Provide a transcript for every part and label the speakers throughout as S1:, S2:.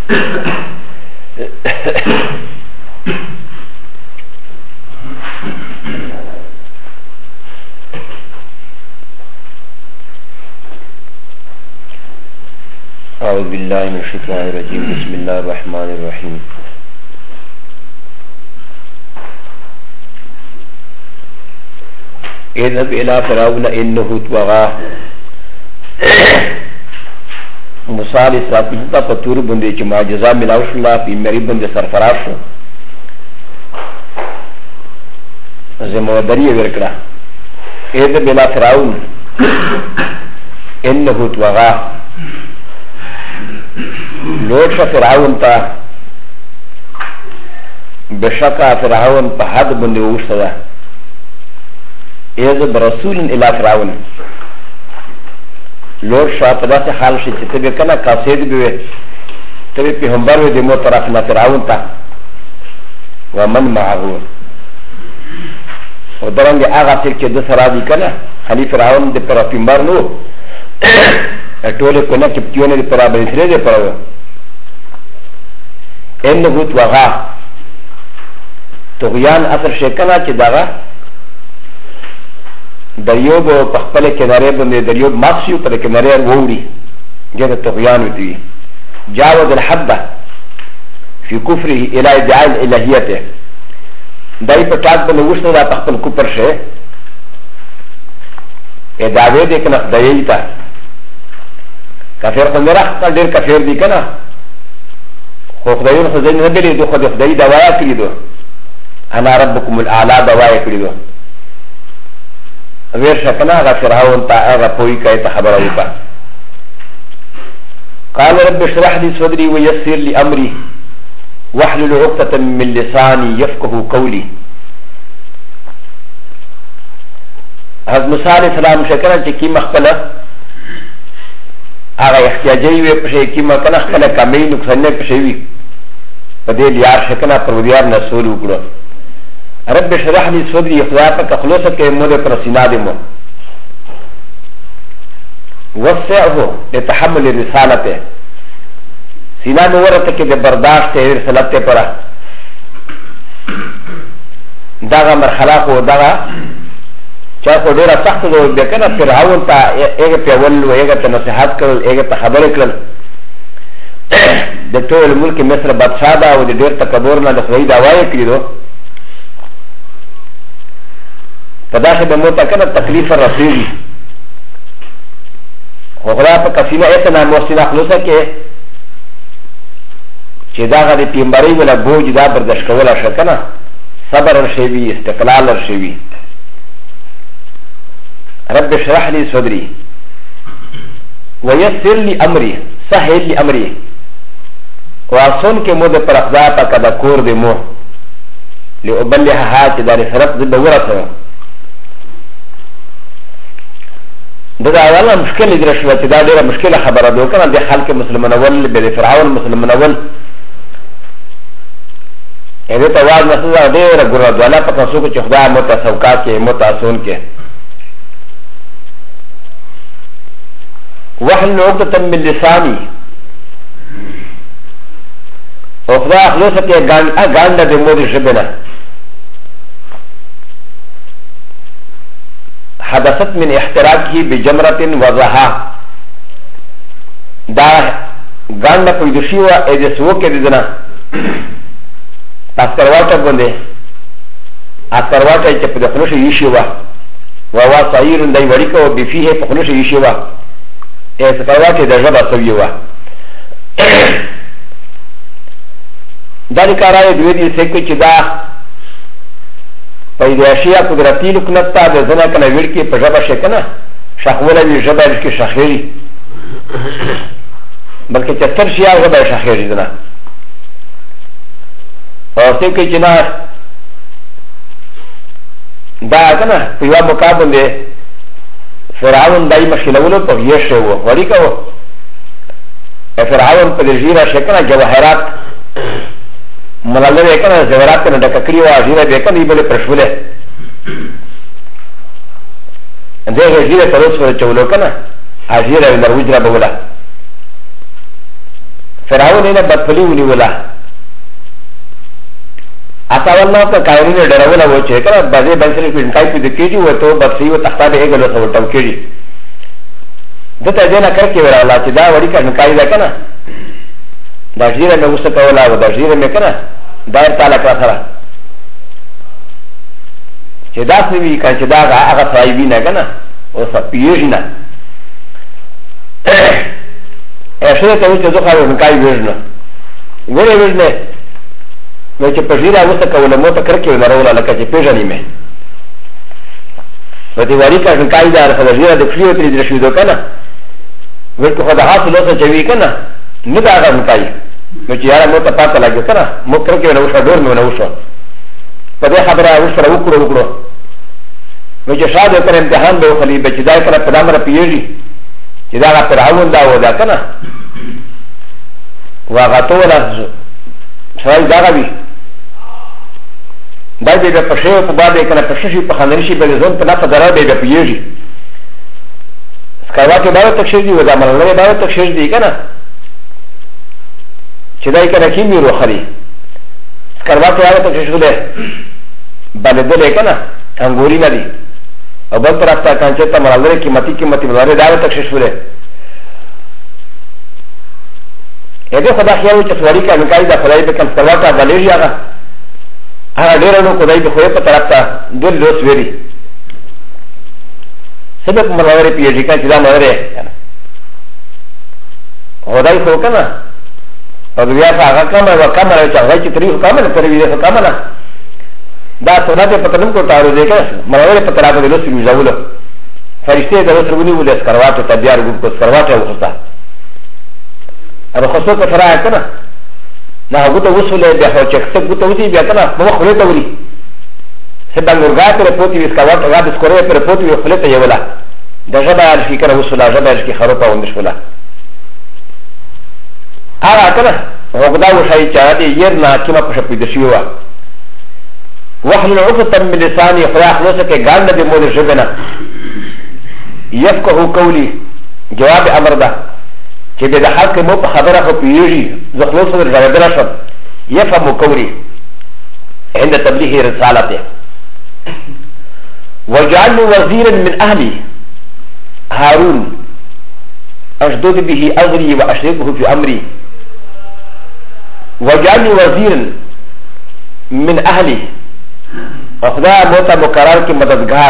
S1: أعوذ بالله من الشيطان الرجيم بسم الله الرحمن الرحيم اذهب إلى فرعون إنه طغى مثال اسرافیل تا پتور بندے چ معجزہ ملاو شلا پی مری بندے سرفراز شو ذمہ داری ورکڑا اذهب إلى فرعون إنه طغى لوٹ فرعون تا بشکا فرعون پا حد بندے اوشتا دا اذهب رسول الى فرعون لوٹ شا پدا سے حال شی چی تبی کنا قاسید بیوے تبی پیغمبر وی دیمو طرفنا فرعون تا ومن معهو و درنگ آغا سیک چی دس را دی کنا خلی فرعون دی پر پیغمبر نو ٹولے کنا چپتیونے دی پر بنسرے دی پر انہو توغا تغیان اثر شکنا چی داغا دریوب پخپل کنارے بندے دریوب ماسیو پر کنارے ووڑی جیسا تغیان ہوتی جاوز الحد فی کفری الہ ادعاء الالہیت دائی پر ٹاک بندے وشن دا پخپل کپر شے ادعوے دے کنا خدایئی تا کافر خندر اختا دیر کافر دی کنا خو خدایون خدایون نبیلی دو خود خدایی دوایا کری دو انا ربکم الاعلا دوایا کری دو غير شكنا غا فرعون تا اغا پوي كاي تخبر اوكا قال رب اشرح لي صدري ويسر لي امري واحلل عقدة من لساني يفقه قولي حضرت موسى عليه السلام شكرا چه كيما خپلا اغا احتياجي وي پشه كيما كنا خپلا كامي نقصانه پشه وي پده ليار شكنا پروردگار نسول وکړو رب اشرح لي صدري خدا پاک خلاصه کې مود پر سینا دې مو وسعه لتحمل الرسالته سینا نو ورته کې د برداشت رسالت ته پره داغه مرحله کو داغه چا کو ډیره سخت ده د کنه فرعون ته هغه په ول او هغه ته نصيحت کړل هغه ته خبرې کړل د ټول ملک مصر بادشاہ دا او د ډیر تکبر نه د خدای دا وایي کړو فداخل بموتا كان التكليف الرسولي وغلا فكسينا اتنا موسينا خلوصا كي چه داغا دي پیمباری ولا بوج دا بردش کولا شکنا صبر رشوی استقلال رشوی رب اشرح لي صدري ويسر لي امري سهل لي امري واسون کے مود پر اخدا پا کدا کور دے مو لأبلحها چه داری سرق ضد ورسو دا اولا مشکل اجرا شوه چه دا دیر مشکل خبره دو کنه دی خلق مسلمان اول بید فرعون مسلمان اول ایده تا واج نسوزا دیر گرا دوالا پتنسو که چه خدا موتا سوکا که موتا سون که وحل عقدتا من لسانی و خدا اخلوصا که گانده دی مودی شبنا حدثت من احتراقه بجمرة وضحا دا غاندا پیدوشیوا ادسو کې ددنا اسکرواټه باندې اسکرواټه چې په دخلوش یشوا وا صغير دای وړیکو بفيه په خلوش یشوا اسکرواټه د جبا سویوا دا کارای دوی دې څه چې دا پیدایشیا قدرتی لکنت تا د زنا کنه ویل کې په ژبه شکنه شخوله وی ژبه کې شخيري بلکې چتر شیا ژبه شخيري زنا او څه کې چې نه دا کنه په یو مقابله فرعون دای مشکلولو په یې شو وړي کو فرعون په جزیره شکنه جواهرات ملالله کنه زورات نه ډککړی او اجیره به کنه بل پرشوله دغه اجیره تر اوسه چولو کنه اجیره نروجره بوله فرعون نه بدفلی ونیولا اتا والله که کایرینه ډراوله و چې کله بعضې بنسلې په انکای په دکېږي و ته بدفلی و تخته به ایګلو سره ټو کېږي دته دې نه کړ کې وراله چې دا وړي کا انکای ده کنه دا ژیره مې وسه کوله او دا ژیره مې کنه دایر تعالی کړه سره چې دا څه وی کړه چې دا هغه صاحبین نه کنه او سپیږي نه اشاره ته چې زه خو انکای وژنه ګورې وژنه نو چې په ژیره وسه کوله مو ته کړ کې وراله لکه چې پیژنې مې و دې وړي کا انکای دا سره ژیره د کلیو ترې درې شو کنه ورته خو دا حاصل اوسه چوي کنه نه دا هغه انکای نو چې یاره مو ته پاته لګي کنه مو کړ کې نو شو ډور مې نو شو په دې خبره وسره وکړو نو چې شاده پر امتحان به خلی به چې دا کړه په دامره پیږي چې دا فرعون دا و دا کنه واغه توله سوال دا غوي دا دې په شیو په باندې کنه په شیشي په خندرشي به ځون په نفع درا به پیږي سکاواته دا تکشیر دی و دا ملنه دا تکشیر دی کنه چې دا کنه کیمي روخري سکاواته دا تکشیر دی باندې دې کنه انګوري نه دي او بل طرف ته کانچه ته ملنه قیمتي ملنه دا تکشیر دی اګه خدای خیال چې سواری کا نکای دا خدای به کم سکاواته غلیږي هغه ډېر نو خدای به خو په طرف ته دل لوس ویری سبب ملنه پیږي چې دا ملنه خدای خو کنه او بیا هغه کومه وکمه چې هغه چې تاریخ کومه تروي ده کومه دا سنت په تنم کو تارو ده که ملوه په طرف د لوسری ځاوله فرشته د لوسری ونی ولې سکرواټه ته بیا ورغو کو سکرواټه وخته هغه خاصه په فرای کنه نه هغه ته وصله به هو چې څه ګوتو دي بیا کنه نو خله ته وري سبا ګورګا ته پوتې سکرواټه غا د سکورې پر پوتې خله ته یولا دغه به فکر وصله جبه کې خروپه وندشوله هغه کنه هغه دا وشای چې دې يرنا کیما په شپې د شیوا وحل عقدة من لساني خدا خلوصه که گال نبی مول جبنا يفقه قولي جواب امر ده چه بده حق مو په خبره خو پیږي زخلوصه در جواب شد يفهم قولي عند تبلیغ رسالته وجعلني وزيرا من اهلي هارون اشدد به اغري واشركه في امري وجعلني وزيرا من اهلي خدا موتا مقرر کی مددگار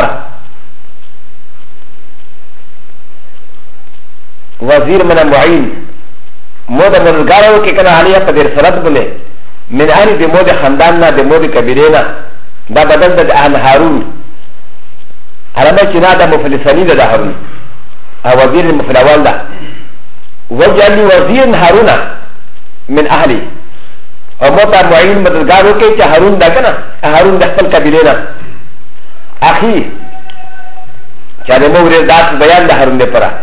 S1: وزیر من معین موتا مددگار ہو کہ کنا علیہ قدر سرد بلے من اہلی دی مود خاندان نا دی مود کبیرینا دا بدل دا اہل ہارون علامہ چنا دا مفلسانی دا ہارون وزیر مفلوال دا وجعلی وزیر هارون من اهلی او موتا معین مددگار ہوکے چا هارون دا کنا هارون دا خپل قبیلینا اخی چا دا مورد داس بیان دا هارون دے پرا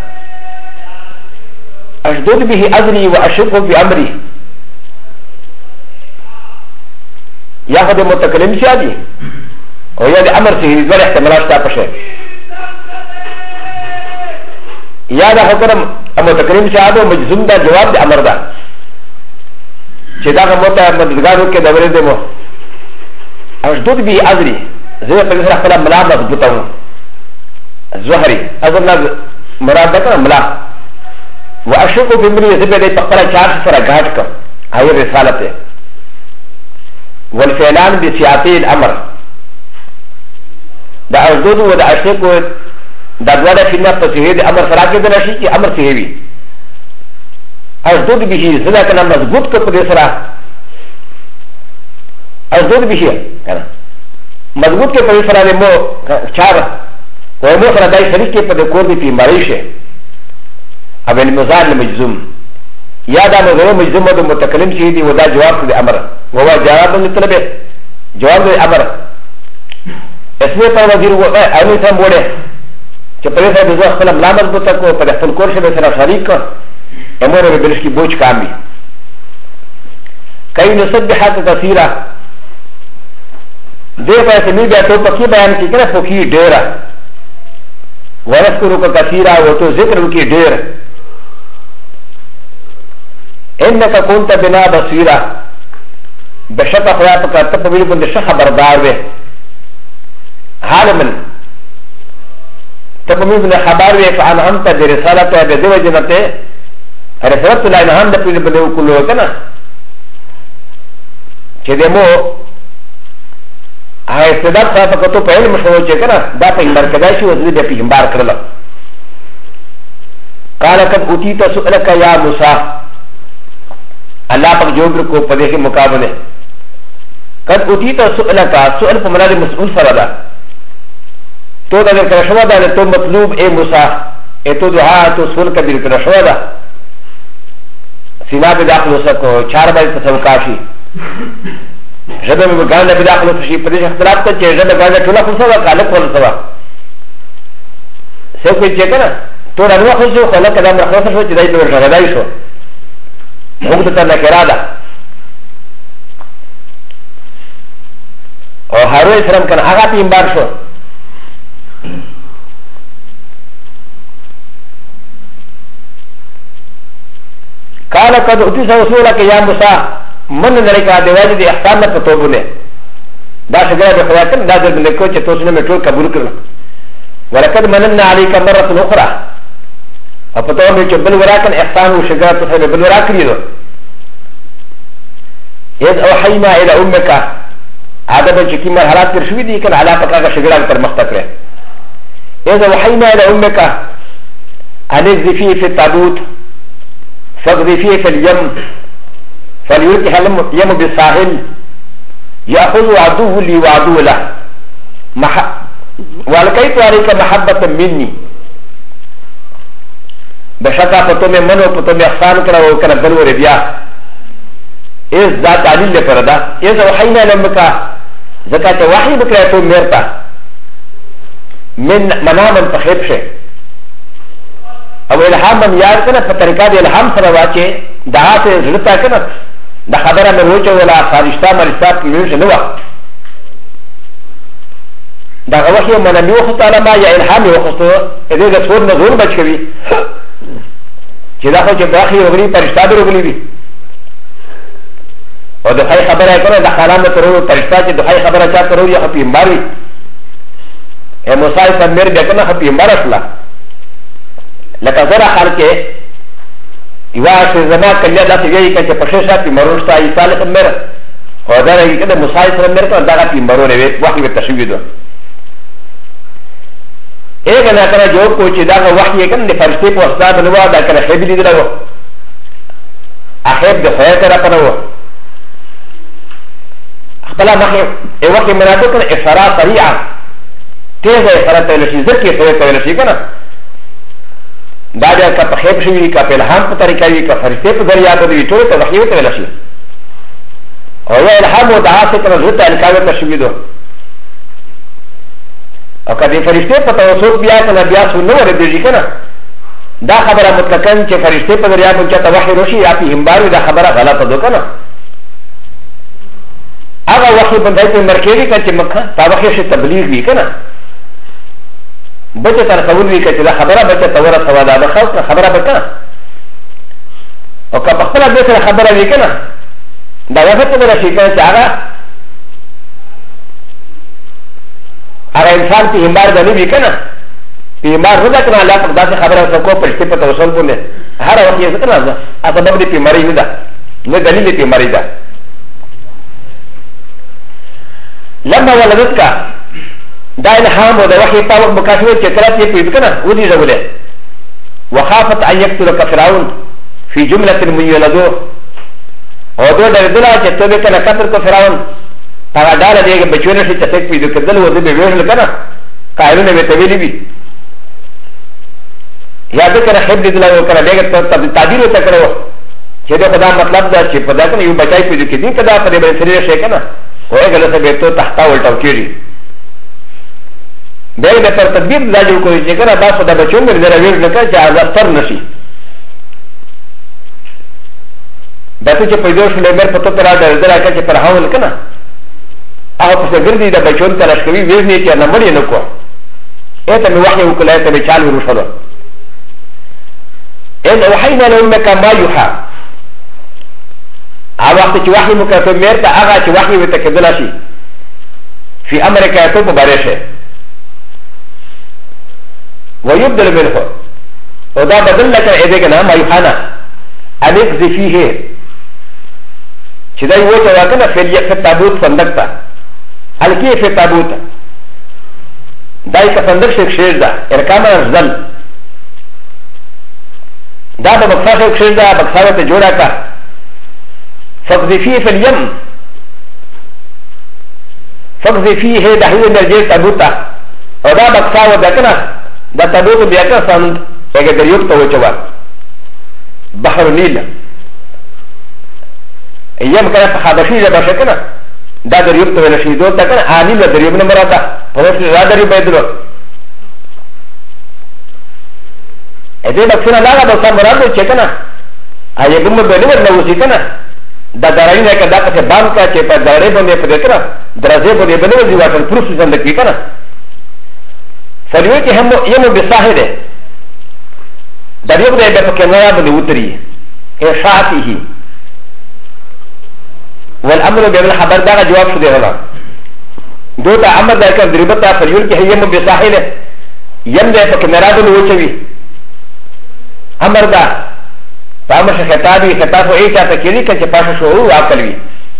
S1: اشدود به ازری و اشرکو بی امری یا خود متکلم شا دی او یا دا امر سے دوار احتمالاش تا پشے یا دا حکرم متکلم شا دا مجزوم دا جواب دا امر دا چې دا موته مددګارو کې د ورې دمو اشدود بي ازري زه په سره خپل ملا مضبوطو زهري اذن مراد ده ملا واشکو په مری زه به د خپل چار سره غاټ ک هاي رسالته والفعلان بسياقي الامر دا اشدود و دا اشکو دا دواړه فينا په سهيد امر سره کې د نشي چې امر سهيوي اشدود به زدا کنه مضبوط کو په سره اشدود به کنه مضبوط کې په سره له مو چار و مو سره دای شریک کې په کور دی بیماری شه اب المزال مجزوم یا دا مجزوم د متکلم شي دی ودا جواب دی امر وهو جواب مطلب جواب دی امر اسمه پر وزیر و اني سم بوله چې په سره د خپل ملامت بوته کو په خپل کور شه سره شریک امور بلش کی بوجھ کامی کئی نسبحات کثیرہ دے پیسے نہیں بیٹھو پکی بیان کی کرے پکی ڈیرہ ورذکرو کا کثیرہ وہ تو ذکر کی ڈیر انك كنت بنا بصيرا بشك خدا فكرت بميل بند شخ خبردار به عالما تبميل بند خبر به فعن انت برسالته بدو جنته رسالت لا انهم دپیل بده کلو کنا چې دمو هغه استعداد خو په کتو په علم شو چې کنا دا په مرکزای شو د دې په بار کړل قال قد اوتيت سؤلك يا موسى الله پاک جواب کو په دې کې مقابله قد اوتيت سؤلك سؤال په معنا د مسؤول سره ده تو دا کړه شو دا ته مطلوب اے موسی اتو دعا تو سؤال کبیر کړه شو دا سینا په داخلو سکو 4 باندې تسوکاشي جبه مې ګاڼه په داخلو شي په دې اختلاف ته چې جبه ګاڼه ټول خو سره کاله کول سره څه کوي چې کنه تو راغله خو څه خلک دا مخه شو چې دای نور غدای شو موږ ته نه کړه او هارون اسلام کنه هغه په امبار شو قال قد اوتيت رسولك يا موسى من ذلك دواجد احسان فتوبونه دا شجره بخواتن دا در بلکو چې توسنه میټول قبول کړل ولقد مننا عليك مره اخرى او پتو مې چې بل وراکن احسان او شجره ته بل وراکړي دو اذ اوحينا الى امك عدد چې کی مرحلات تر شوې دي کنه علاقه هغه شجره تر مخته کړې اذ اوحينا الى امك ان ذفي في التابوت فاغذي فيه في اليم فليلقها اليم بالساحل ياخذ عدوه لي وعدو له والقيت عليك محبه مني بشكا فتومي منو فتومي احسان كرا وكنا بلو ربيا اذ ذات تعليل لفردا اذا وحينا لمك زكاه وحي بكرا تو ميرتا من منام تخيبشه او الهام من یاد کنه په طریقه د الهام سره واچي دا ته زړه کنه د خبره مې روچه ولا فرشتہ مرسات کې نه و دا وحي من نبی خو تعالی ما یا الهام یو خو دې د څور نه زور بچ کوي چې دا خو چې باخي وګړي فرشتہ دروغلي دي او د هي خبره کنه د خلانه ترو فرشتہ چې د هي خبره چا ترو یا په ماري اے موسی سمیر دې کنه په مارسلا لکه زره خلکه یوا چې زما کله داسې وی کچې په شیشه په مرونستا ای صالح مر او دا یې کده موسی سره مر ته دا په مرونه وی وحی په تشویق دو اګه نه کړه جو کو چې دا وحی کنه د فرشتي په واسطه بنوا دا کړه خېب دي درو اخیب د خیر سره پنو خپل مخه ای وخت مراتب کنه اشاره سریعه تیزه اشاره ته لشي ځکه ته لشي کنه دا بیا که په خیب شوي که په الهام په طریقه وي که فرشتې په ذریعه به وي ټولو ته وحي وتویلی شي او یا الهام و دعاسې کنه زړه ته القا ورته شوي دو او که د فرشتې په توسط بیا کنه بیا څو نه ورېږي کنه دا خبره مطلقا چې فرشتې په ذریعه به چاته وحي راشي یا په همبار وي دا خبره غلطه ده کنه هغه وحي بندی په عمر کې وي که چې مکه تا وحي شي تبلیغ وي کنه بچه تر قبول وی که دا خبره بچه تورا سوا دا خلق خبره بکنه او که بخبره بیسر خبره وی کنه دا وقت تبرا شیکنه چه آغا انسان پی همبار دنی وی کنه پی همبار رضا کنه اللہ پک دا سی خبره سکو پشتی پتا وصول بونه هر وقت یہ سکنه اسباب دی پی مری ندا نه دلیل پی مری دا لما ولدت کا دا الهام و دا وحي طاوق بكافيوه كترات يبقى كنا ودي زوله وخافت ان يقتلك فرعون في جمله من يولدوه ودو دردلا كتبه كنا قتل فرعون هذا دالا ديگه بچونه شي تفك بيدو كدل ودي بيوهل كنا قائلون بتويلي بي یا د کنه خبر دلا وکړه دغه تعبیر وکړو چې دا خدای مطلب دا چې په دا کنه یو بچای پیدا کړي کدا په دې باندې سره شي کنه وای غلطه به ته تحت ولټاو کړي دغه د پر تدبیر دا جوړ کوي چې کنه دا خدای بچو مې درویر نه کړي چې آزاد تر نشي دا چې پیدا شو لمر په تو پر دا دلا کې پر هاول کنه هغه په ګردي د بچو تلاش کوي ویژنې چې نه مړ نه کو اته مې وحي وکړه ته به چال ورسره ان اوحينا لامك ما يوحى ا وقت چې وحي مکتوب مرته هغه چې وحي وته کېدل شي في امریکا ته مبارشه ويبدل منه ودا بدل لك ايدي كنا ما يخانا انك فيه چې دا یو څه راکنه في التابوت صندوق الکی في التابوت دای کا صندوق شیر دا ارکان افضل دا د بکسا شیر دا بکسا ته جوړا کا فقذفيه في اليم فقذفيه دحيل مرجع تابوت او دا بکسا ودا کنه دا تابوت بیا کا سند اگه دریوب ته وچوا بحر نیل ايام كان حبشي لا بشكنا دا دريوب تو ولا شي دو تا كان اني لا دريوب نه مراتا پروس لا دريوب بيدلو اته بخنا لا دا سم مرادو چكنا اي بم بنور نو سي كنا دا دراي نه كدا كه بام کا چه پر دره بنده پر كنا درازه بنده بنور دي واټر پروس زند کی كنا فليوتي هم يم بصاحب دريوب ده په كنا بنده وتري اشاعته والامر بالخبر دا جواب شو دی ولا دو ته امر دا کړ دربتا فریول کې هيم به ساحل یم دې په کمراد نو وچوي امر دا پامه خطابي خطاب او ایته ته کېږي چې پاسه شو او عقل وي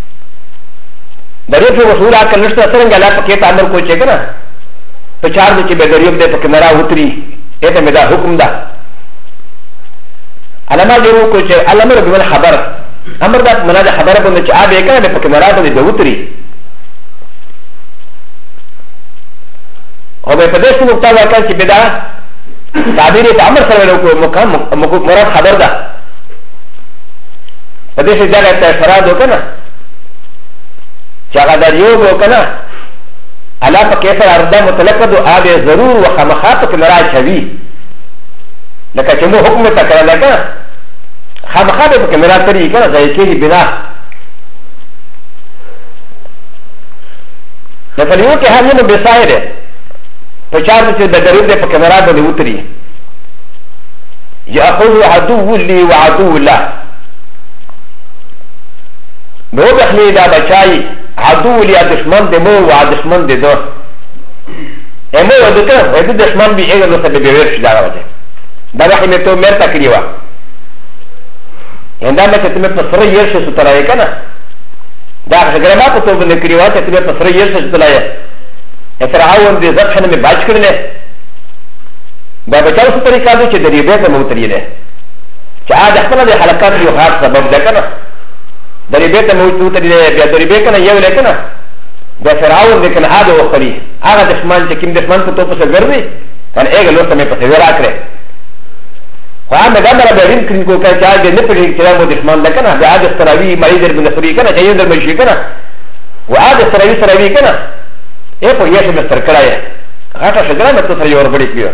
S1: دغه په وصول عقل نشته څنګه لا پکې تعامل کوی چې کنه په چار دې چې به دریم دې په کمرا وتري اته مې دا حکم ده علامه دې کو چې الامر بالخبر امر دا مناجه خبره بنده چې آبه کنه په کمرا باندې د وتري او به په دې څه نقطه واکل چې بدا تعبیر په امر سره له مقام مراد خبر ده په دې څه ځای ته اشاره وکنه چې هغه د یو وکنه الا په کیسه اردا مطلق دو آبه ضرور وخمخات کمرا چوي لکه چې مو حکم ته کړل لکه خامخا به په کمرا تری کنه ځای کې بنا د فلیو کې هم نو بسایره په چار چې د درود په کمرا باندې وتري یاخذ عدو لي وعدو الله نو بخلی دا بچای عدو لي دشمن د مو او دشمن د دو امو ودکه د دشمن به هغه نو سبب ورش دا راځي دا وخت مې ته مرته کړیوا عندما تتم بصر يرشد ستلاقي كنا دا غير ما كتب من الكريوات تتم بصر يرشد ستلاقي فرعون دي ذبح من باج كرنه بابا چاو ستري كادو چه دريبه ته موتري له چه عاد احتمال دي حلقات يو خاص سبب ده كنا دريبه ته موتري له بیا دريبه كنا يو له كنا دا فرعون دي كنا عاد وخري هغه دشمن چه كم دشمن کو تو پس ګرځي ان اګه لو سمې پس ورا کړې فاهم دا مرا بهرين كنكو كان جاء نفري كلام دشمن لكنا بعاد السراوي مريض بن فري كنا جاي در مشي كنا وعاد السراوي سراوي كنا ايه په يشه مستر کړای غاټه شګره مت سره یو ور بډې کیو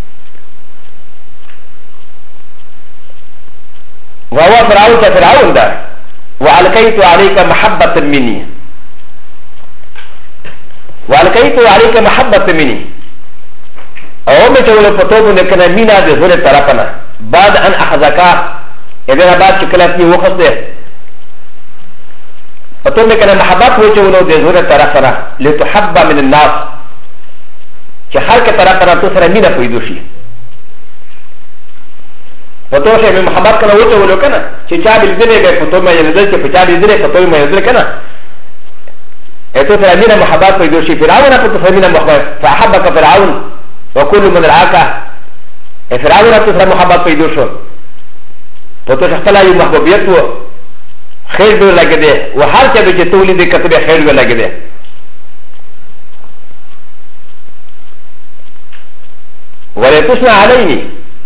S1: وهو فرعون ده وعلقيت عليك محبة مني وعلقيت عليك محبة مني او متولى فتوب لكنا مينا بزول طرفنا بعد ان اخذكا اذا بعد شكلتي وخصه فتوب لكنا محبات وجولو بزول طرفنا لتحب من الناس كحركة طرفنا تسر مينا فيدوشي فتوب من محبات كنا وجولو كنا شاب الزني فتوب ما ينزل شاب الزني فتوب ما ينزل كنا اتسر مينا محبات فيدوشي فرعون فتسر مينا محبات فاحبك فرعون وكل من رعاك فرعون تسرى محبت پیدا شو تو تخلا یو محبوبیت و خیر دو لگه ده و هر چه چې تولید کتب خیر دو لگه ده ولتسنى عليني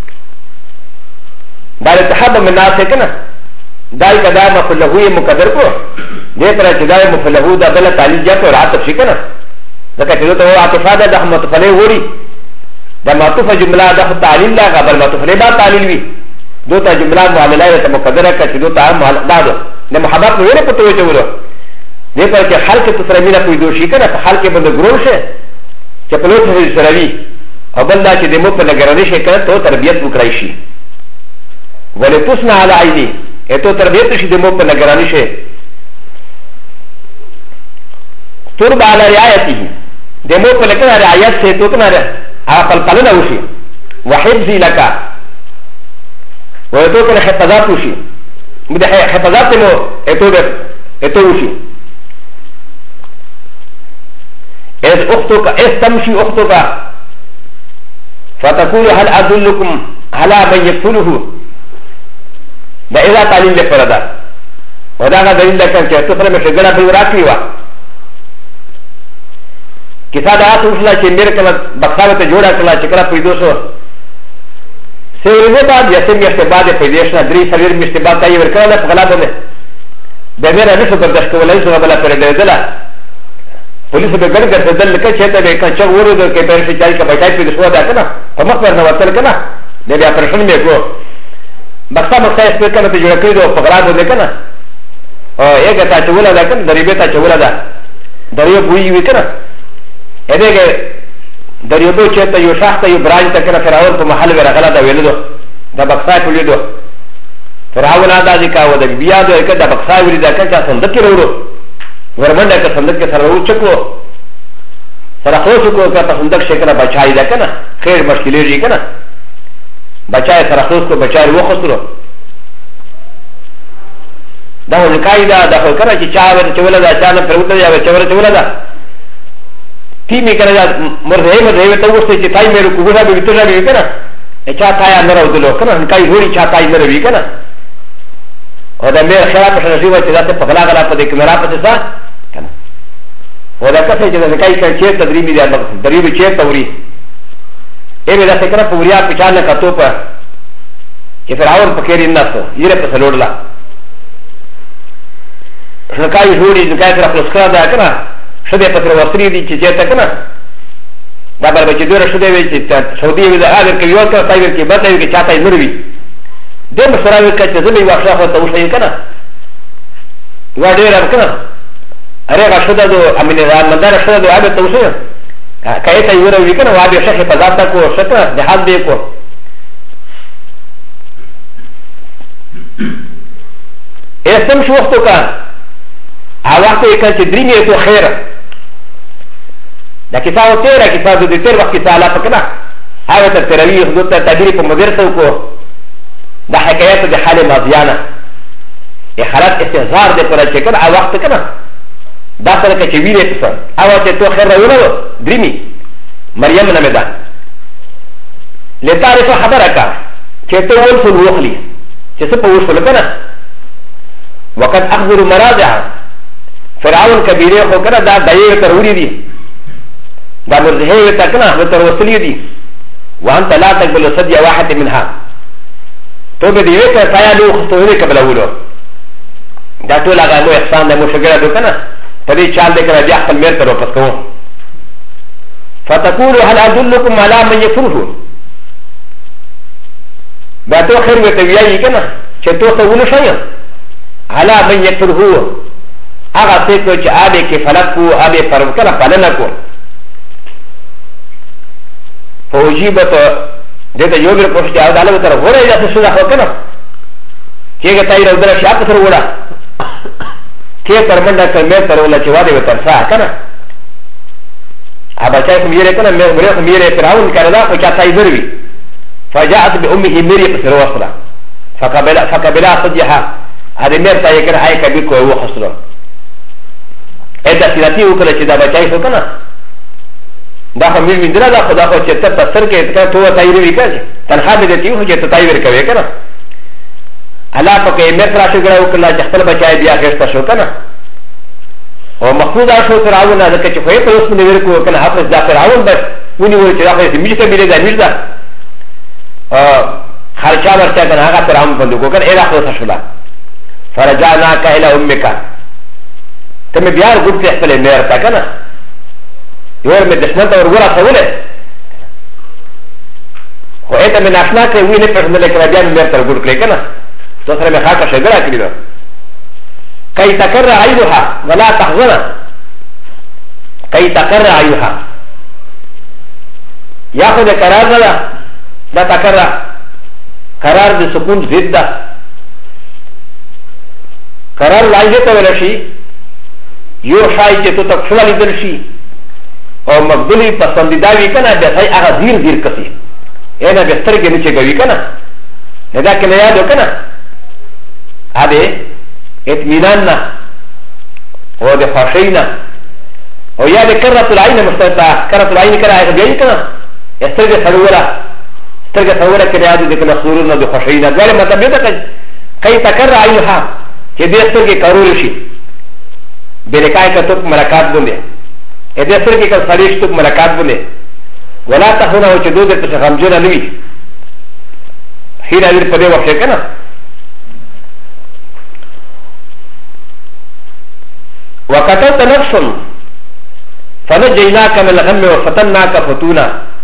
S1: دا تحب من الناس کنه دای کدا مفلهو مقدر کو دې پر چې دای مفلهو دا بل تعلیل جات او عاطف شي کنه ځکه چې ته عاطفه ده د متفله وړي دا معطوفه جمله ده تعلیل لا قبل معطوف له بعد تعلیل وی دو تا جمله معلله مقدره کا چې دو تا معلله ده د محبت نو نه پته وچو دې پر چې خلق تسره مینا کوئی دوشي کنه په خلق باندې ګرور شه چې په لوټه سره وی او بل دا چې د مو په لګرانې شي کنه ته تربيت وکړای شي ولتسنا علی عینی اته تربيت شي د مو په لګرانې شي تربى على رعايته دمو فلكنا رعايات سيتوكنا عقل قلنا وشي وحفظي لك ويتوكنا حفظات وشي بده حفظات مو اتو وشي إذ أختك إذ تمشي أختك فتقول هل أدلكم على من يقتله ده إذا تعليم لفردا وده دليل لكن تفرم شجرة بوراكي وا كذا ده توصل كمير كلا بخارة جوڑا كلا شكرا بيدوسو سيرنا بعد يسمى استباد بيديشنا دري سرير مستباد تاي وركلا فغلابه ده ميرا نسو برداشت ولا يسوع بلا فردا دلا پولیس به ګر ګر دل کې چته به کچ ورو د کې پرې چای کا بچای په دسو دا کنه په مخ ورنه وتل کنه د بیا پرشن مې کو بخښه مخه سپیکر ته جوړ کړی دو په غلا ده کنه او یګه تا چولا ده کنه دریبه تا چولا ده دریو بوئی وی کنه اې دغه دریو به چته یو شاخته یو برانچ ته کنه فراون په محل ور غلا ده ویل دو دا بخښه ټولې دو فراون ادا ځکا و د بیا دو کې دا بخښه وری دا کنه څنګه کې ورو ورمنډه که صندوق کې سره وچکو سره خلاص کو که په صندوق شکل بچای ده کنه خیر مشکلې لري کنه بچای سره خلاص کو بچای وخسرو دا ولکای دا د کنه چې چا ور چوله دا چا نه پروت یا چور چوله دا تی می کنه مرزه ته وسته چې تای مې کو غوډه به تر راوي کنه چا تای نه راوځلو کنه کای وړي چا تای نه راوي کنه او دا مې خراب شنه دی چې دا ته په غلا غلا په دې کمرا په څه کنه و دا کته چې دا کای کای چې تدریمي دی دریب چې توري اې دا څنګه په وریا په چانه کتو په چې فراون په کېرین ناسو یره په سلوړلا شکای جوړي ځکه چې خپل ښکار دا کنه شته په تر وستري دي چې ته کنه دا بل بچي دوره شته وي چې سعودي وي دا اگر کې یو کا تایر کې بته کې چاته نه وي د مسراوي کې چې زمي واښه هو ته وشي کنه و ډیر کنه اره غشدا دو امین ران مدار شدا دو ابه ته وشي کای ته یو وی کنه وابه شخه په ذات کو شکر جهاد دی کو اسم شو وختو کا اواته کې چې درینه تو خیر دا کتاب تیرا کتاب د تیر وخت تعالی پکنا هغه ته ترویح حدود ته تدریب په مدرسه کو دا حکایت د حال ماضیانه ای حالت استهزار د پر چې کړه وخت کنه دا سره کې ویلې څه او چې تو خیر راوړو درمی مریم نه مدا لتعرف خبرك چې ته ولفل وخلی چې څه په وښول کنه وقد اخبر مراجع فرعون کبیره خو کنه دا دایره تروری دي دا مرزه ته کنه تر وصلی دي وانت لا تقبل صديا واحد منها تو به دیوه که سایا لو خستوه قبل اولو دا ټول هغه لو احسان د مشګره دو کنه په دې چال دې کنه بیا خپل میر تر واپس کوو فتقول هل ادلكم على من يفره دا تو خیر وته ویایي کنه چې تو څه ونه شي على من يفره هغه څه کو چې اده کې فلک کو اده پر کنه پالنه کو فوجيبت دته یو بل پوښتنه او دالو تر وره یا څه شو کنه کېګه تای راو در شاپ تر وړه کې تر منډه کمه تر ولا چې واده وتر سا کنه ابا چای کوم یې کنه مې کوم یې فراون کړه دا خو چا تای دروي فجاءت بامه مري بسر وصله فقبل صديها هذه مر تای کړه هاي کبي کو و خسرو اته سيرتي وکړه چې دا بچای شو کنه دا خو مې وینځره دا خدا خو چې ته په سر کې ته تو تای وی کړه تنخوا دې ته یو چې ته تای ور کوي کنه الله پکې مر راشي ګړو کله چې خپل بچای بیا غشته شو کنه او محفوظ شو تراونه ځکه چې خو په اوس باندې ورکو کنه حافظ دا فراون بس ونی وای چې دا خو دې میته بیره دا میردا خرچا ورچا کنه هغه فراون باندې کو کنه اله خو شولا فرجعنا کا الى امك ته مې بیا ګوت خپل مېر تا کنه یو مې دښمن ته ورغورا سواله خو اته مې ناشنا کې وینې په دې کې بیا مې تر ګور کړې کنه تو سره مې خاطر شګړه کړې ده كي تكرر عينها ولا تحزن كي تكرر عينها ياخذ قرار لا تكرر قرار بسكون ضد قرار لاجئ ولا شيء یو شای چې تو تکفلا لیدل شي او مقبولی پسندیده وي که نه بیا سړی هغه زیر زیر کسي اینا بیا سترګې نه چېږوي که نه نه دا کنه یاد وکړه ا د اطمینان نه او د خوښۍ نه او یا د کرت العین مستتا کرت العین کړه هغه بیا یې که نه سترګې سړوله سترګې سړوله کې یاد دي که نه سرورونه د خوښۍ نه دواړې مطلب دې ته کای تکر عینها چې دې سترګې کارول شي بلکای کا توک ملاقات بوندے ادھے سر کی کل سریش توک ملاقات بوندے ولا تخونا ہو چھ دو دے پس غمجونا نوی خیر عزیر پدے وقت کنا وقتلت نفس فنجیناک من الغم وفتناک فتونا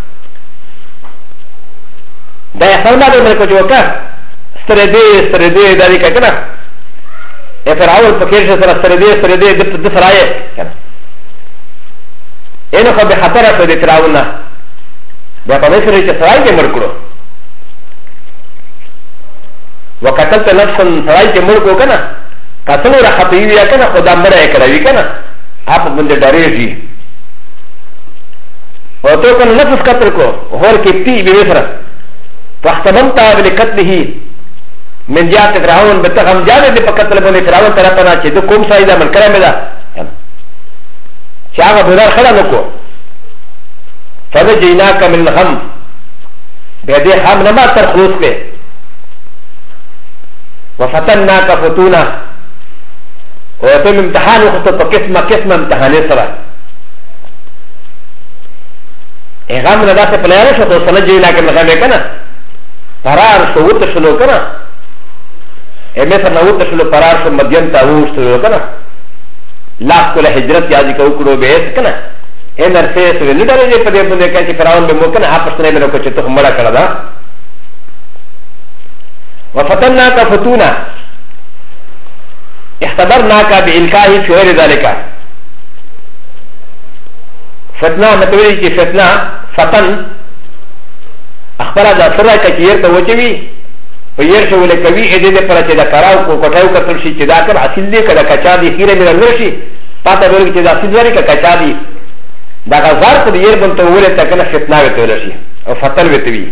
S1: دا احسانا دے ملکو چوکا ستردے داری کا کنا فرعون فكير سر سردي دفت دفرايه انا خو بخطر في فرعون ده فمثل سراي کے مرکڑو وقتلت نفسا سراي کے مرکو کنا قتل را خطيويا کنا خدا مرے کراوی کنا آپ بندے ڈرے جی اور تو کنا نفس قتل کو اور کیتی بمثل فاحتممت بقتله من جهه فرعون بتغم جاده دي فقتل بني فرعون طرفنا چې د کوم سایدا من کړه مې ده چې هغه بدر خلا نکو فنجيناك من الغم به دې هم نه ما تر خلوص کې وفتناك فتونا او ته امتحان وخت په قسمه امتحان سره غم نه داسې پلان شو ته فنجيناك من الغم کنه قرار شو وته شنو کنه مثلا نوت شلو قرار شو مدین تاوش تو کنه لاس کو هجرت یادی کو کړو به کنه ان ارسه سو نه درې په دې باندې کې چې فراون به مو کنه اپس نه مې کو چې ته مړه کړه دا وفتناك فتونا اختبرناك بالكاه في غير ذلك فتنه متوي چې فتنه فتن اخبار دا سره کې يرته وچوي وير شو لكوي اذا فرت دا كراو کو کټاو کتل شي چې دا کر اصل دې کړه کچا دي خیره مې ورشي پاته ورګ چې دا اصل لري کچا دي دا غزار په ير بنت وله تکنه فتنه وته لشي او فتل وته وي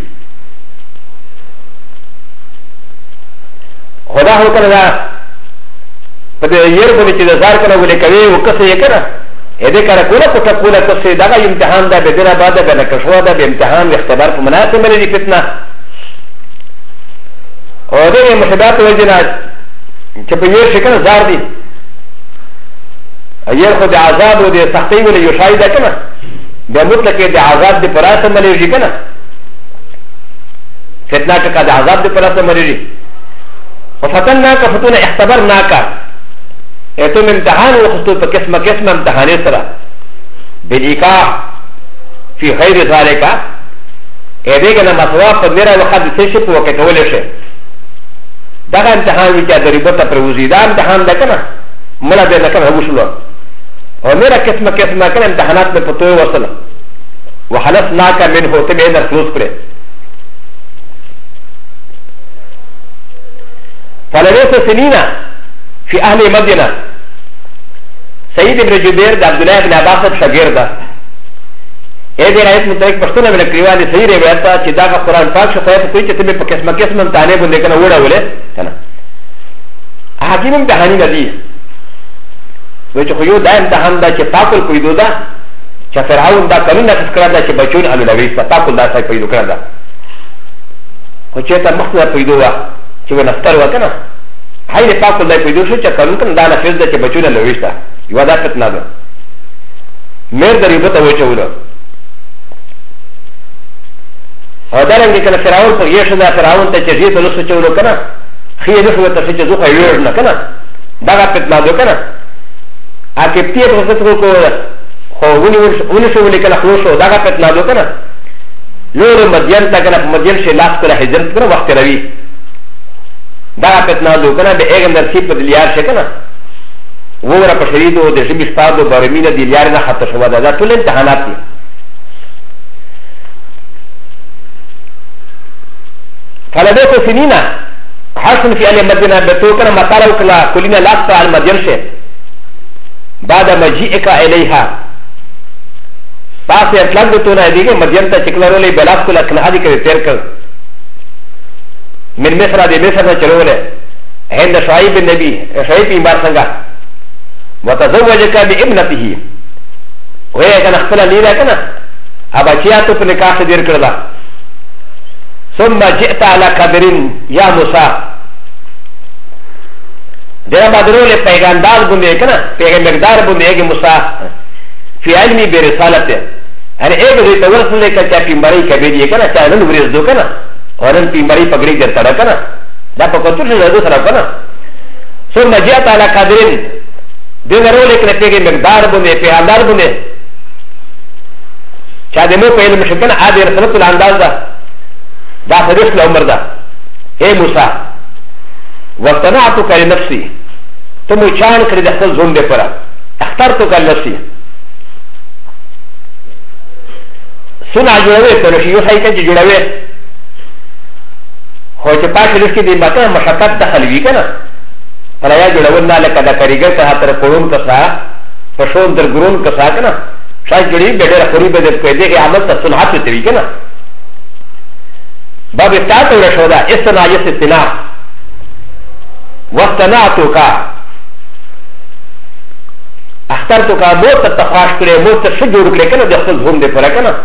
S1: خدا هو کړه دا په ير بنت چې دا زار کنه ولې کوي وکسه یې کړه اې دې کړه کوله کو ټکوله کسه دا امتحان دا به دره بعد به کښوا دا به امتحان اختبار په مناسبه ملي فتنه او دې مشابهت وجنا چې په یو شکل زار دي ایر خو د عذاب او د سختۍ ولې یو شاید کنه د مطلق د عذاب د پراسه ملي کنه فتنه کا د عذاب د پراسه ملي وفتناك فتونا اختبرناك اتم امتحان وخصوص په قسمه امتحانات سره بالإيقاع في غير ذلك اې دې کنه مسوا په میرا وخت څه شي په وکټ ولې شي دا امتحان وی چې د ریبته پر وزي دا امتحان ده کنه مله دې نه کنه وشلو او میرا قسمه کنه امتحانات په پتو وصله وحلفناك منه تبع نفوس کړه فلبث سنين في اهل مدينه سيد ابن جبير عبد الله بن عباس شاگرد اے دې رايت متعلق پښتنه مې کړیواله صحیح روایت چې دا قرآن پاک شفاعت کوي چې تبه په قسمه امتحان باندې کنه وړاولې کنه حکیم امتحانی ندی وای چې خو یو دا امتحان دا چې پاکل کوي دودا چې فرعون دا کلونه فکر دا چې بچون الو لوي پاکل دا ځای پیدا کړل دا خو چې ته مخه پیدا وا چې ونستر وکنه هاي پاکل دا پیدا شو چې کلون کنه دا نه فز دا چې بچون لوي تا یو دا فتنه ده مېر دریبته وچولو او دا رنګ کنه فرعون په یې شنه فرعون ته چې دې ته لسو چولو کنه خیر نشو ته چې زوخه یور نه کنه دا فتنه ده کنه ا کې پی په څه کو خو ونی شو لیکل خو شو دا فتنه ده کنه لور مدین تا کنه مدین شي لاس کړه هجرت کړه وخت روي دا فتنه ده کنه به اګم درسي په لیار شي کنه وګوره په شریدو د شبي سپادو بارمینه دی لیار نه خطر شو دا ټول امتحانات دي فلبث سنين حسن في اهل مدينه بتوكل مطار وكلا كلنا لاقطع المدين شيء بعد مجيئك اليها پاس اطلاق دو تو نادیگه مدین تا چکلرو لی بلاس کو لکن آدی که تیر کر من مصر دی مصر نا چلو لی هند شعیب النبی شعیب ایمار سنگا وتزوجك بابنته وهي كان اختلا ليلا كنا اباچياتو په نکاح دیر کړلا ثم جئت على قدر يا موسى دغه بدرول پیغمبر باندې کنا پیغمبردار باندې کې موسی في علمي برسالته انا ايه دې تورسل له کچا پیمبري کبي کنا چا نن ورز دو کنا اورن پیمبري پګړي درته کنا دا په کوتو څه زده سره کنا ثم جئت على قدر دغه رول کې پیغمبردار باندې پیغمبر باندې چا دې مو په علم شکنه ا دې رسالت الانداز دا حدیث العمر دا اے موسی واصطنعتك لنفسي تم چان کړی د خپل ځون لپاره اخترتك لنفسي سنا جوړوي ته نشي یو ځای کې جوړوي خو چې پاتې لږ کې دې ماته مشقت دخل وی کنه پریا جوړول نه لکه دا کاریګر ته تر قرون کسا پښون در ګرون کسا کنه شاید جوړي به ډېر خوري به دې کې دې عمل ته صنعت ته وی کنه باب تاسو ورشو دا استنا یستنا واستنعتك اخترتك موت التخواش كره موت الشجور كره كنا دي خصوص هم دي فرا كنا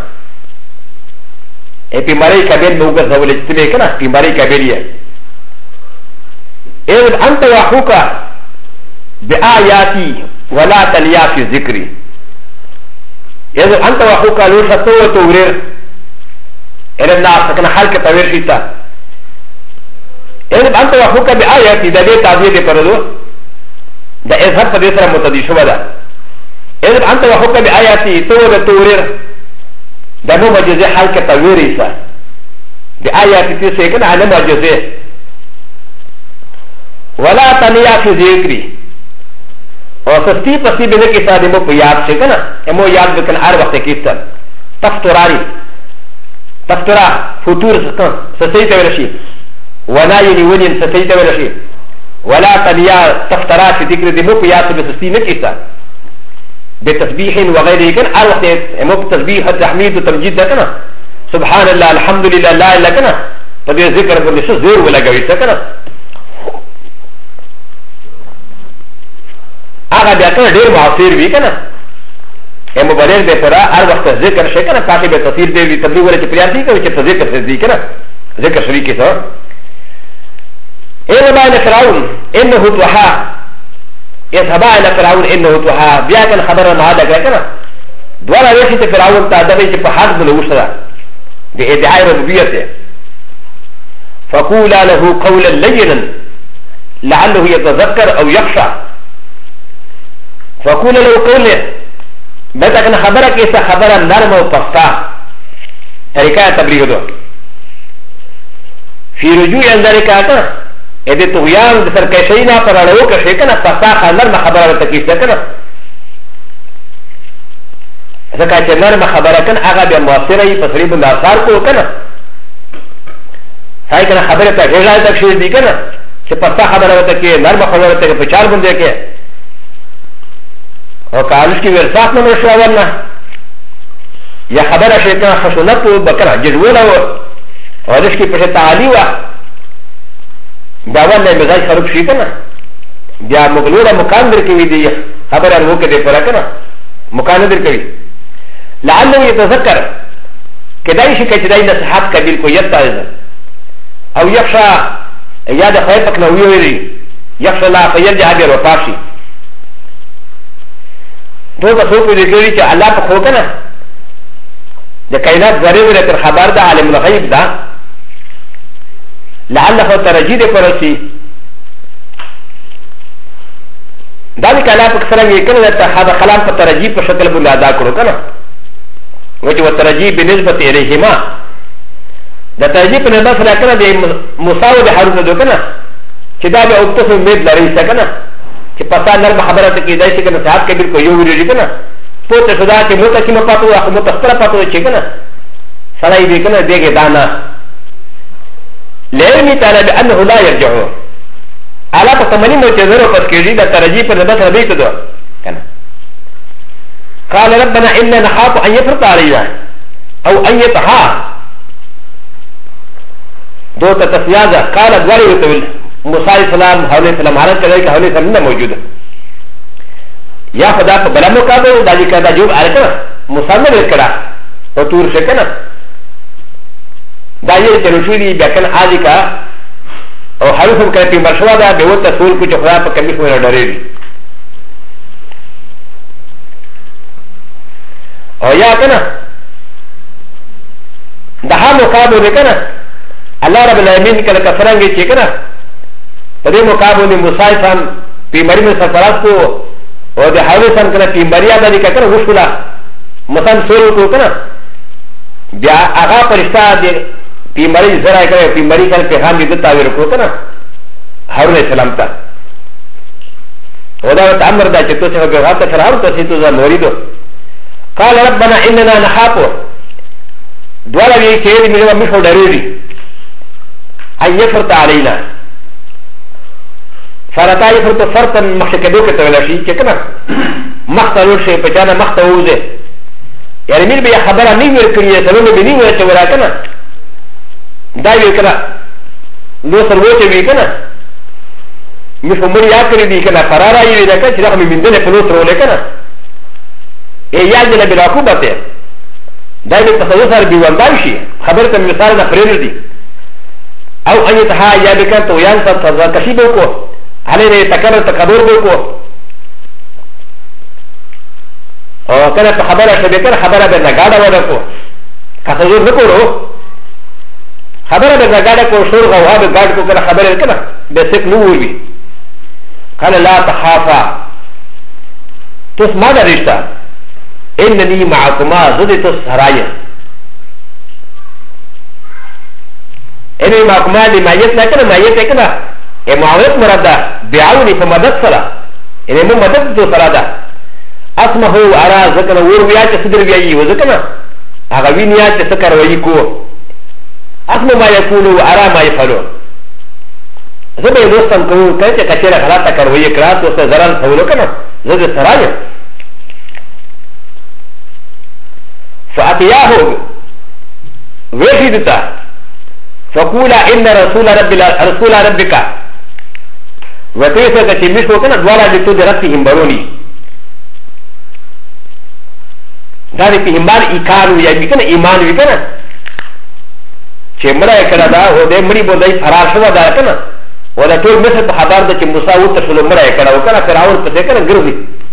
S1: اي بماري كابيل موغر زول اجتماع كنا بماري كابيلية اذن انت واخوك بآياتي ولا تنيا في ذكري اذن انت واخوك لو شتوه تورير اذن الناس كنا حالك تغير شيطان اذن انت واخوك بآياتي دا دي تعذير دي پردو دا اظهر پا دي سرا متدی شو دا اذن انت واخوك بآياتي تو دا تورير دا نو مجزي حالك تغير ایسا بآياتي تی سيكن انا مجزي ولا تنيا في ذكري اور سستی پسی بنا کسا دی مو پا یاد سے کنا امو یاد بکن ہر وقت کیسا تفتراری تفترا فطور سستی تورشی ولا ينونين ستيت ولا شيء ولا تنيا تفترا في ذكر دي مو يا سبستي نكيسا بتسبيح وغيره كان الوقت مو تسبيح التحميد والتمجيد ده كنا سبحان الله الحمد لله لا اله كنا فدي ذكر بده شو زور ولا غويسا كنا اغا بیا کنه ډیر معاصر وی کنه هم مبالغ به پر هر وخت ذکر شي کنه پاتې به تفسیر دی تبلیغ ولې پریارتي کوي چې ذکر څه دی کنه ذکر شریک څه إذا بان فرعون إنه توحى يذهبا إلى فرعون إنه توحى بيا كان خبرنا ما هذا كنا دولا رشيت فرعون تعدبي فحد من الوسطى بإدعاء ربوبيته فقولا له قولا لينا لعله يتذكر أو يخشى فقولا له قولا بدا كان خبرك إذا خبرا نرم وفصا طريقة تبليغ دو في رجوع عن ذلك ا د طغیان د سرکشی نه پر اړو کې شي کنه فصاحه نرمه خبره تکلیف ده کنه ځکه چې نرمه خبره کنه هغه به موثره وي په سری باندې اثر کو کنه ځای کنه خبره ته غیر تک شي دي کنه چې فصاحه خبره ته کې نرمه خبره ته په چار باندې کې او کالش کې ورسات نه شو ورنه یا خبره شي کنه خشونت وبکره جدوله او دش کې په تعالی وا دا ولې مزاج خراب شي کنه بیا مغلوره مکان درکوي دی خبر ان وکړي پر کنه مکان درکوي لعله يتذكر کدای شي کچدای نصيحت قبل کو یتا او يخشى یا د خیفک نو ویری يخشى لا فيرجع به وفاشي تو په څو دې ګوري چې الله په خو کنه د کائنات ذره تر خبر ده عالم الغیب ده لعله ترجيد فرسي ذلك لا تكسر يمكن هذا كلام ترجيب بشكل بنادا كرو كنا وجه الترجيب بالنسبه اليهما ده ترجيب بالنسبه لكنا دي مساوي بحرف دو كنا كدا به اوتف ميد لري سكنا کہ پتہ نر خبرت کی دای سے کنا صاحب کبیر کو یو ویری کنا پوت خدا کہ موتا کی مپاتو اخ متخر پاتو چ کنا سړی دې کنا دیګه دانا لعلم تعالى بأنه لا يرجعه على تمني متجر وقت كذي ده ترجي پر نبات ربيت ده كنا قال ربنا إنا نخاف أن يفرط علينا أو أن يطغى دوت تسيازة قال دوالي وتول موسى عليه السلام حوالي السلام عالم كذلك حوالي السلام موجودة يا خدا بلا مقابل داجي كذا جوب عليك موسى نه ورکړه او تور شکنه داجي تلوشيدي بكن آدي کا او حرفم کړه په مرشوا دا به وته ټول کو چخرا په کمی خو نه ډېری او یا کنه دها مقابل کنه الله رب العالمین کله کفرانګي چې کنه په دې مقابل موسی سان په مری میں سفرات کو او د حاوی سان کنه په مریا باندې کنه وښولا مثلا سور کو کنه بیا هغه پرشتہ دې په مری زرا کړه په مری کله پیغام دې تعبیر کو کنه هارون السلام ته ودا امر دا چې تاسو هغه غاټه فرعون ته چې تاسو موریدو قال ربنا اننا نخاف دولا وی چې موږ مخ ډریږي ان يفرط علينا فرطا يفرط فرطا مخکدو کې تولا شي چې کنه مختلو شي په چانه مختوزه یعنی مين به خبره نه ورکړي ته نو به نه ورته ورا کنه دا وی کنه نو سر وته وی کنه مش عمر یا کړی دی کنه فرارا یې دا کنه چې هغه من دې په لوتر ولې کنه ای یاد نه بلا کو بته دا دې تصور سره دیوندای شي خبر ته مثال نه پرېر دي او ان يتها يا بكر تو يان سب سزا كشيبو کو عليه تكرر تكبر کو او كان خبره شبكر خبره بنغادا ودكو كثير نكورو خبره بنغادا کو شور غوا بغاد کو كان خبره كده بسك نوري قال لا تخافا تسمع رشتہ انني معكما زدت السرايا اني معكما لمايت لكن مايت لكن معاويه مردا بعوني فمدد صلاه اني مو مدد تو صلاه اسمه ارى ذكر وريا تصدر بيي وذكر اغوينيا تسكر ويكو اسمه ما يقول ارى ما يفعل زبي دوستم کو کہتے کچرا غلطا کر وہی کرات اس سے ضرر سولو کنا زد سرایا فاتياه وحيدتا فقولا ان رسول ربك وتيسا كتمشو كنا دوارا جتو درستهم بروني داري في همال ايكارو يا بكنا ايمان بكنا چه مرا اکڑا دا او دے مری بودائی فرار شوا دا کنا و دا طول مصر پا خبار دا چه موسیٰ اوتا شلو مرا اکڑا و کنا فراؤن پتے کنا گرزی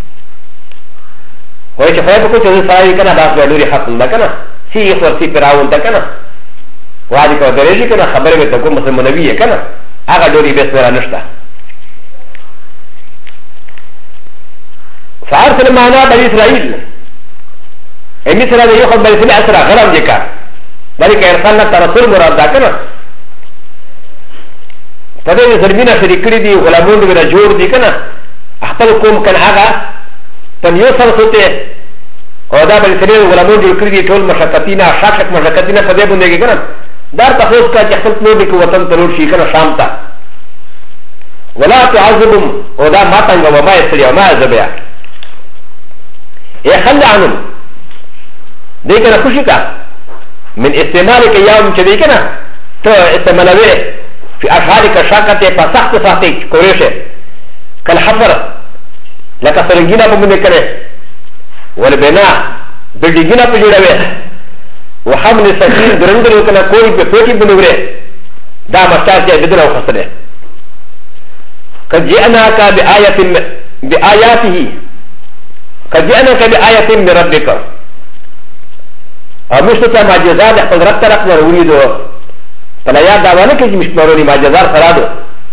S1: وی چه خواهی پا کچھ ازی سرائی کنا داس بیدوری ختم دا کنا سی ایخ ورسی فراؤن دا کنا وادي كو درجي كنا خبره بتكون مسلمانويه كنا اغا دوري بس ورا نشتا فارسل معنا بني اسرائيل امي سرا ياخذ بني اسرائيل اسرا غرام ديكا ذلك ارسلنا رسول مراد دا كنا فدي زرمينا شريكري دي غلامون دي جوړ دي كنا اختلكم كان اغا تم يوصل سوته او دا بني اسرائيل غلامون دي كري دي ټول مشقتينا شاكك مشقتينا فدي بندگي كنا دار تخص کا چې خپل نو کو وطن تلور شي کنه شام ته ولا تعذبهم ودا ما تنګ و ما يسري وما ذبيا اي خلى عنهم دې کنه خوشي کا من استعمالك يوم چې دې کنه ته استعمالوي في اشعارك شاکته په سخت ساتي کوریشه کله حفر لکه سرنګینا په منه کړي ولبنا بلډینګینا په جوړوي وحمل سكين درندر وكنا كوي بفوتي بنوره دا مستاذ بدر او خسره قد جئناك بآياته قد جئناك بآية من ربك ومشتتا معجزات قدرت طرف وريدو فلا يا دعوانا كي مشمروني معجزات فرادو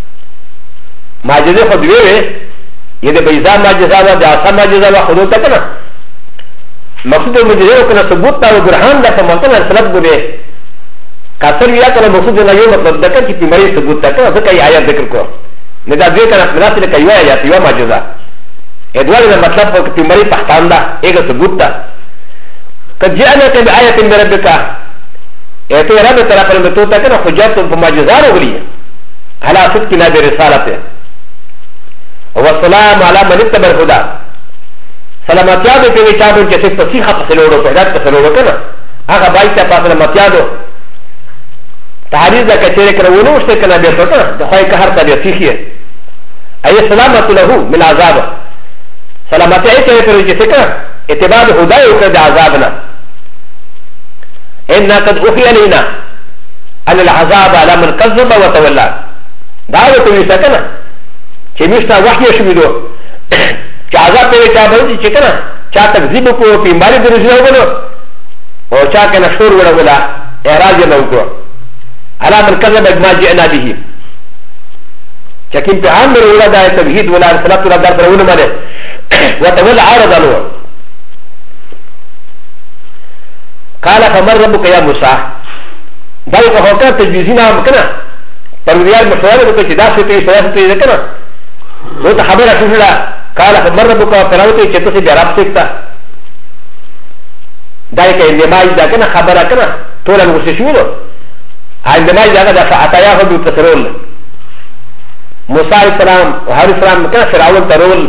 S1: معجزة خد ويوه يده بيزا معجزات وعصا معجزات وخدو تكنا مقصود المجرد كنا ثبوت تا وبرهان دا فمالتنا السلام بده كاسر يا كنا مقصود لا يوم مطلب دكا كي بمري ثبوت تا كنا ذكا آيات ذكر کو ندا دې كنا خلاص لك يوا آيات يوا معجزه ادوار دا مطلب کو كي بمري پختان دا ایک ثبوت تا قد جاءنا بآية من ربك اته رب تعالی پر متو تا كنا حجت بمعجزات وغلي على صدقنا برسالته والسلام على من اتبع الهدى سلامتیا دې په چابو چې څه پسیخه پسلوړو پیدا پسلوړو کنه هغه بایته په سلامتیا دو تعریض دا کچره کړو نو څه کنه به پته د خوای که هر څه دې سیخه اي سلامت له من عذاب سلامتیا ته پر چې څه کنه اتباع هدايه او د عذابنا ان قد اوحي علينا ان العذاب على من كذب وتولى دعوه وسكنه چې مشتا وحي شوی دو چې عذاب په چا باندې چې کنه چا تکذیب کو په مالي درځو غلو او چا کنه شور ولا ولا اعراض نه وکړو على من كذب بما جئنا به چکه په عام ولا د توحید ولا صلات ولا در ونه باندې وتولى عارض له قال فمن ربك يا موسى دای په هوکا تجویزینا کنه پرویار مشوره وکړي چې دا څه ته څه ته کنه نو ته خبره شوه قال فمن ربك فراوته چې تاسو بیا رب سکتا دای کې نماز دا کنه خبره کنه ټول ورسې شو نو نماز دا د اتایا هو د تسرول موسی السلام او هارون السلام کنه فرعون ترول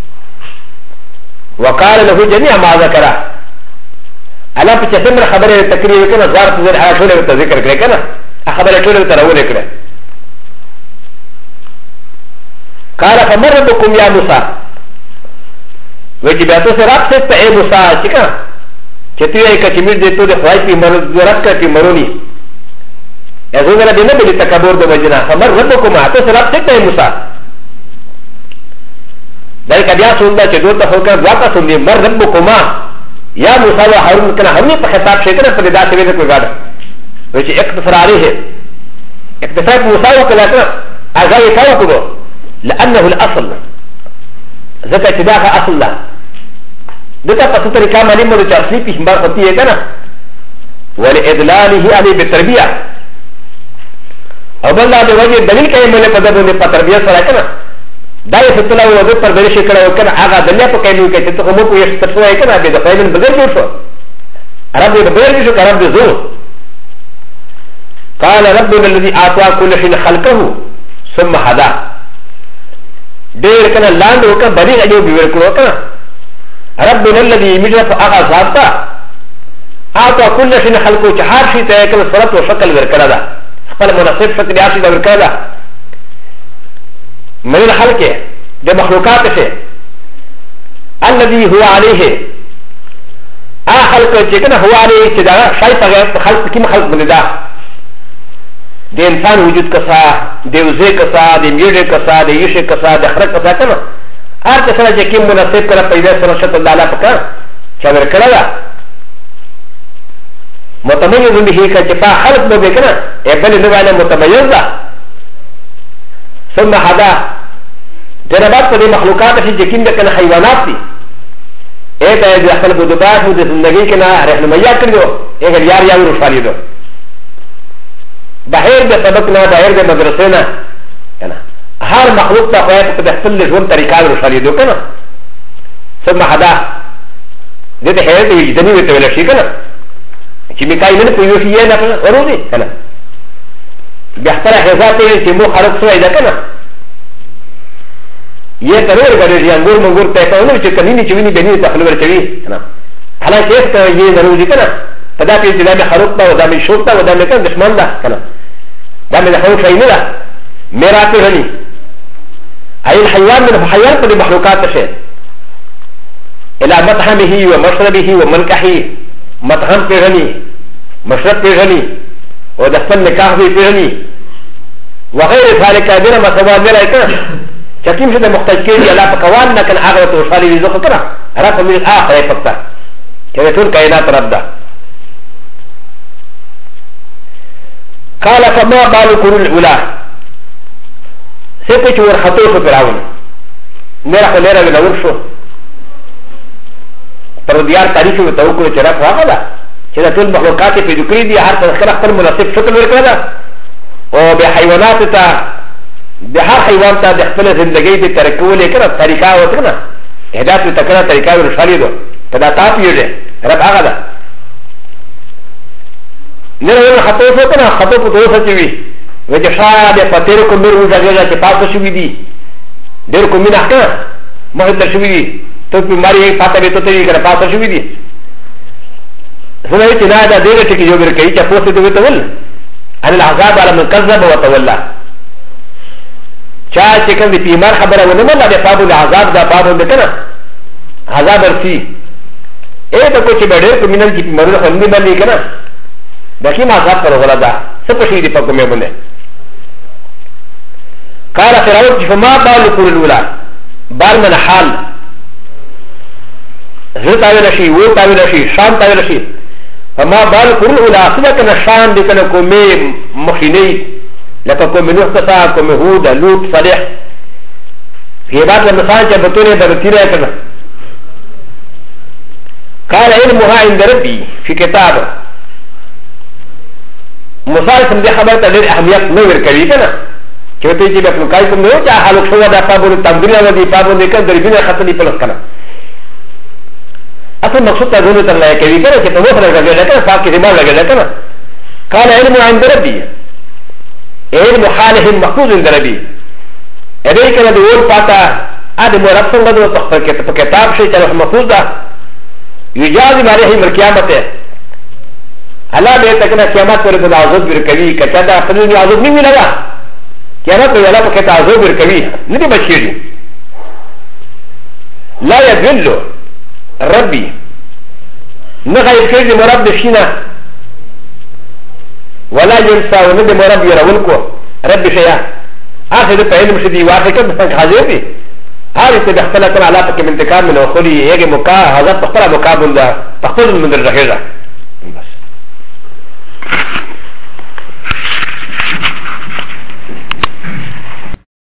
S1: وقال له جميع ما ذكر الا په څمر خبره تقریر کنه زار ته هغه ټول ته ذکر کړی کنه خبره ټول ته راول کړه قال فمن ربكم يا موسى وجب تو سے رب سے اے موسی چکا چتی ہے کہ چمیر دے تو دے خواہش کی مرد رب کا کی مرونی ایسو میرا دینا بلی تکبر دو وجنا فمن ربكم تو سے رب سے اے موسی دای کدیا سندا چې دوته هوکا واقع سندي مر ربكم یا موسی و هارون کنه هم په حساب شي کنه په داسې ویل کوي غاډه وای چې اقتصار علیه اقتصار موسی وکړه کنه هغه یې کاوه کړو لانه الاصل ذکر چې دا اصل ده دته په څه طریقه باندې موږ چې اصلي پیغمبر ہوتی ہے کنه ولادلاله علی بالتربیه او بل دا د وجه دلیل کوي موږ په دغه په تربیه سره کنه دا یې ستله او د پر دریش کړه کنه هغه دنیا په کینو کې چې ته مو په یو څه وای کنه به د پېمن بغیر جوړ شو عرب دې بغیر شو عرب دې زو قال ربنا الذي اعطى كل شيء خلقه ثم هدى دیر کنه لاند وکړه بلی اجو بیور کړو کنه ربنا الذي مجرى فاغا ذاتا اعطى كل شيء خلقه چې هر شي ته کنه صورت او شکل ورکړه دا خپل مناسب شکل یاشي دا ورکړه من الخلق ده مخلوقات سے الذي هو عليه خلق چکن هو عليه چې دا شای په خلق کې خلق بندا د انسان وجود کسا د وزه کسا د میډه کسا د یشه کسا د خرق کسا کنه هر څه سره چې کوم مناسب کړه پیدا سره شت الله پکا چې ورکړه دا متميز به چې په خلق به کنه ابل نو باندې متميز ده ثم هذا جنبات په مخلوقات چې جکیم د کنه حیوانات دي اته د خپل بدوبات د زندگی کې نه رهنمایي کړو اګه یار یار رسالي دو بهر د سبق نه بهر د مدرسې نه کنه هر مخلوق ته په خپل ژوند طریقه رسالي دو کنه ثم هذا دته هر دې دني وته ولا شي کنه چې میکای نه په یو شي نه ورودي کنه بهتره حزات چې مو خلق سوی ده کنه یہ ترور غړي انګور منګور ته کوي چې کنيني چې ویني بني ته خلور کوي کنه حالانکه یې ته یې ضروري دي کنه پدا کې چې دا خروق ته ودا مې شوق ته ودا مې کنه دشمن ده کنه دا مې خو شي نه ده میرا ته غني اي الحيوان من حيوان په مخلوقات شه الى مطعمه ومشربه ومنكحه مطعم په غني مشرب په غني او د خپل نکاح په غني وغير ذلك دغه مسوا نه راځي چکیم چې د محتاج کېږي الله په قوان نه کنه هغه ته وشالي رزق کړه رب مې اخره پکتا چې ټول کائنات رب ده قال فما بال كل الاولى سپه چې ورخطو شو فراون نه راځي لره ولور شو پر دیار تاریخ او توکل چې رب هغه ده چې ټول مخلوقات په ذکر دي هر څه خپل مناسب شکل ورکړه او به حیوانات ته د هر حیوان ته د خپل ژوندۍ په ترکولې کړه طریقه وکړه هدایت ته کړه طریقه ورشالي دو کدا تاسو یې رب هغه ده نه له خطو څه کنه خطو په توسه چی وي وجه شاده پتیر کوم ورو ځای چې پاتې شوې دي ډېر کوم نه کنه مه ته شوې دي تو بیماری پاتا بھی تو تیری کر پاسا شوی دی سنوی چنا دا دیر ٹکی جو بیر کئی چا پوستے دوی تول ان العذاب على من كذب وتولى چا چکن دی بیمار خبره ونملا دی پابو دی عذاب دا پابو دی کنا عذاب ارسی اے تا کوچی بیڑیر کو منن کی بیمارو خلنی ملی کنا دکیم عذاب پر غلا دا سپشی دی پاکو میں بنے قال فرعون فما بال القرون الاولى بال من حال زر تاویل شي و تاویل شي شام تاویل شي فما بال القرون الاولى سبا کنا شام دی کنا کومی مخینی لکه کومی نوح کسا کومی هود لوط صالح في بعض المثال چا بطونے برطیرہ کنا قال علمها عند ربي في كتاب مثال سمدي خبر تدير اهميت نور كوي كنا كيوتي جي بكن كايكم نو جا حالك شو دا بابو تمدريا ودي بابو نيكن دربينا خطني بلس كنا اصل مقصود تقول تلا كوي كنا كي تو فرق لگا كنا فاك دماغ لگا كنا قال علم عند ربي علم حاله محفوظ عند ربي ادي كنا دول باتا ادم رب سنگ دو كتاب شي چلو محفوظ دا يجازم عليه من القيامه الله بيتكنا قيامات پر بلا عذاب بركوي كچدا خلوني عذاب نہیں لگا قیامت میں اللہ پکتا عذاب برکوی نہیں بچیری لا يذل ربي نغير كيد مرب دشينا ولا ينسى وند مرب يرولكو رب شيئا آخر فعلم شدي واحد كم حاضر دي هذه تدخلت على علاقة من انتقام من أخولي يجي مكا هذا تخبر مكابل ده تخبر من الرحيزة